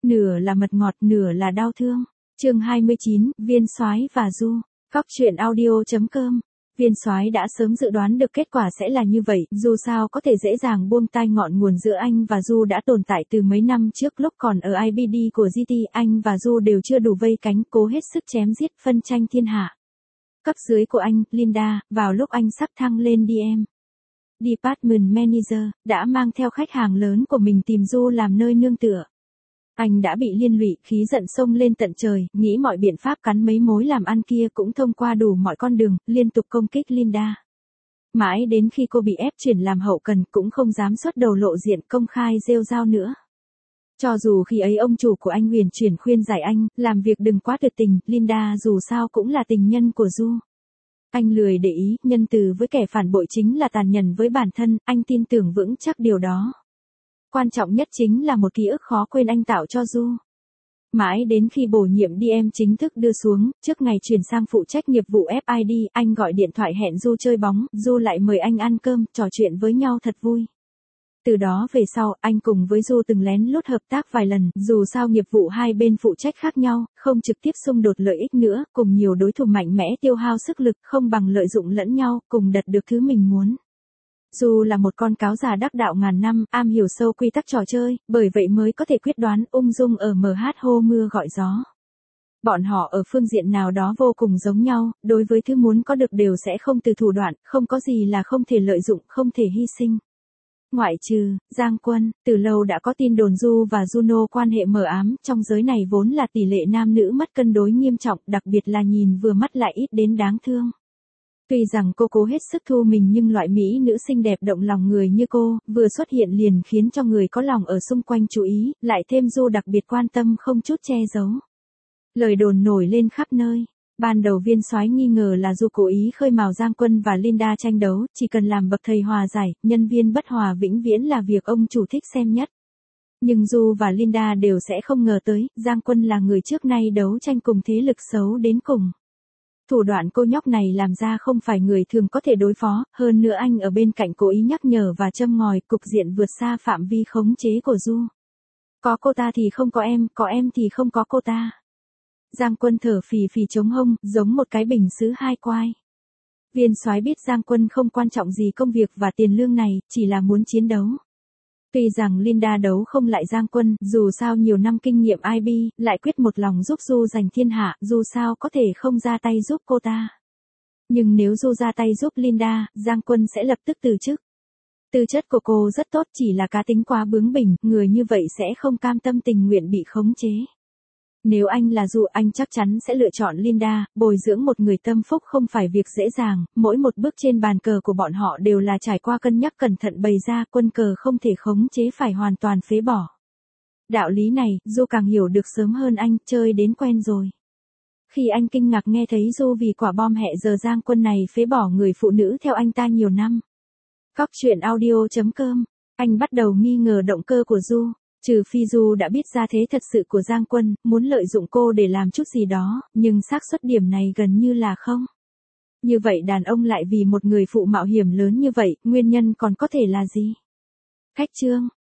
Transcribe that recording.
Nửa là mật ngọt, nửa là đau thương. Chương 29, Viên Soái và Du. Cóc truyện audio.com. Viên Soái đã sớm dự đoán được kết quả sẽ là như vậy, dù sao có thể dễ dàng buông tai ngọn nguồn giữa anh và Du đã tồn tại từ mấy năm trước lúc còn ở IBD của GT, anh và Du đều chưa đủ vây cánh, cố hết sức chém giết phân tranh thiên hạ. Cấp dưới của anh, Linda, vào lúc anh sắp thăng lên DM Department Manager, đã mang theo khách hàng lớn của mình tìm Du làm nơi nương tựa. Anh đã bị liên lụy, khí giận xông lên tận trời, nghĩ mọi biện pháp cắn mấy mối làm ăn kia cũng thông qua đủ mọi con đường, liên tục công kích Linda. Mãi đến khi cô bị ép chuyển làm hậu cần cũng không dám xuất đầu lộ diện công khai rêu rao nữa. Cho dù khi ấy ông chủ của anh huyền chuyển khuyên giải anh, làm việc đừng quá tuyệt tình, Linda dù sao cũng là tình nhân của Du. Anh lười để ý, nhân từ với kẻ phản bội chính là tàn nhẫn với bản thân, anh tin tưởng vững chắc điều đó. Quan trọng nhất chính là một ký ức khó quên anh tạo cho Du. Mãi đến khi bổ nhiệm DM chính thức đưa xuống, trước ngày chuyển sang phụ trách nghiệp vụ FID, anh gọi điện thoại hẹn Du chơi bóng, Du lại mời anh ăn cơm, trò chuyện với nhau thật vui. Từ đó về sau, anh cùng với Du từng lén lút hợp tác vài lần, dù sao nghiệp vụ hai bên phụ trách khác nhau, không trực tiếp xung đột lợi ích nữa, cùng nhiều đối thủ mạnh mẽ tiêu hao sức lực, không bằng lợi dụng lẫn nhau, cùng đạt được thứ mình muốn. Du là một con cáo già đắc đạo ngàn năm, am hiểu sâu quy tắc trò chơi, bởi vậy mới có thể quyết đoán ung dung ở MH hô mưa gọi gió. Bọn họ ở phương diện nào đó vô cùng giống nhau, đối với thứ muốn có được đều sẽ không từ thủ đoạn, không có gì là không thể lợi dụng, không thể hy sinh. Ngoại trừ Giang Quân, từ lâu đã có tin đồn Du và Juno quan hệ mờ ám, trong giới này vốn là tỷ lệ nam nữ mất cân đối nghiêm trọng, đặc biệt là nhìn vừa mắt lại ít đến đáng thương. Tuy rằng cô cố hết sức thu mình nhưng loại mỹ nữ xinh đẹp động lòng người như cô, vừa xuất hiện liền khiến cho người có lòng ở xung quanh chú ý, lại thêm Du đặc biệt quan tâm không chút che giấu. Lời đồn nổi lên khắp nơi. Ban đầu Viên Soái nghi ngờ là Du cố ý khơi mào Giang Quân và Linda tranh đấu, chỉ cần làm bậc thầy hòa giải, nhân viên bất hòa vĩnh viễn là việc ông chủ thích xem nhất. Nhưng Du và Linda đều sẽ không ngờ tới, Giang Quân là người trước nay đấu tranh cùng thế lực xấu đến cùng. Thủ đoạn cô nhóc này làm ra không phải người thường có thể đối phó, hơn nữa anh ở bên cạnh cố ý nhắc nhở và châm ngòi, cục diện vượt xa phạm vi khống chế của Du. Có cô ta thì không có em thì không có cô ta. Giang Quân thở phì phì chống hông, giống một cái bình sứ hai quai. Viên Soái biết Giang Quân không quan trọng gì công việc và tiền lương này, chỉ là muốn chiến đấu. Tuy rằng Linda đấu không lại Giang Quân, dù sao nhiều năm kinh nghiệm IB, lại quyết một lòng giúp Du giành thiên hạ, dù sao có thể không ra tay giúp cô ta. Nhưng nếu Du ra tay giúp Linda, Giang Quân sẽ lập tức từ chức. Tư chất của cô rất tốt, chỉ là cá tính quá bướng bỉnh, người như vậy sẽ không cam tâm tình nguyện bị khống chế. Nếu anh là Du, anh chắc chắn sẽ lựa chọn Linda, bồi dưỡng một người tâm phúc không phải việc dễ dàng, mỗi một bước trên bàn cờ của bọn họ đều là trải qua cân nhắc cẩn thận bày ra, quân cờ không thể khống chế phải hoàn toàn phế bỏ. Đạo lý này, Du càng hiểu được sớm hơn anh, chơi đến quen rồi. Khi anh kinh ngạc nghe thấy Du vì quả bom hẹ giờ Giang Quân này phế bỏ người phụ nữ theo anh ta nhiều năm. Cóc truyện audio.com, anh bắt đầu nghi ngờ động cơ của Du. Trừ phi Du đã biết ra thế thật sự của Giang Quân, muốn lợi dụng cô để làm chút gì đó, nhưng xác suất điểm này gần như là không. Như vậy đàn ông lại vì một người phụ mạo hiểm lớn như vậy, nguyên nhân còn có thể là gì? Khách chương,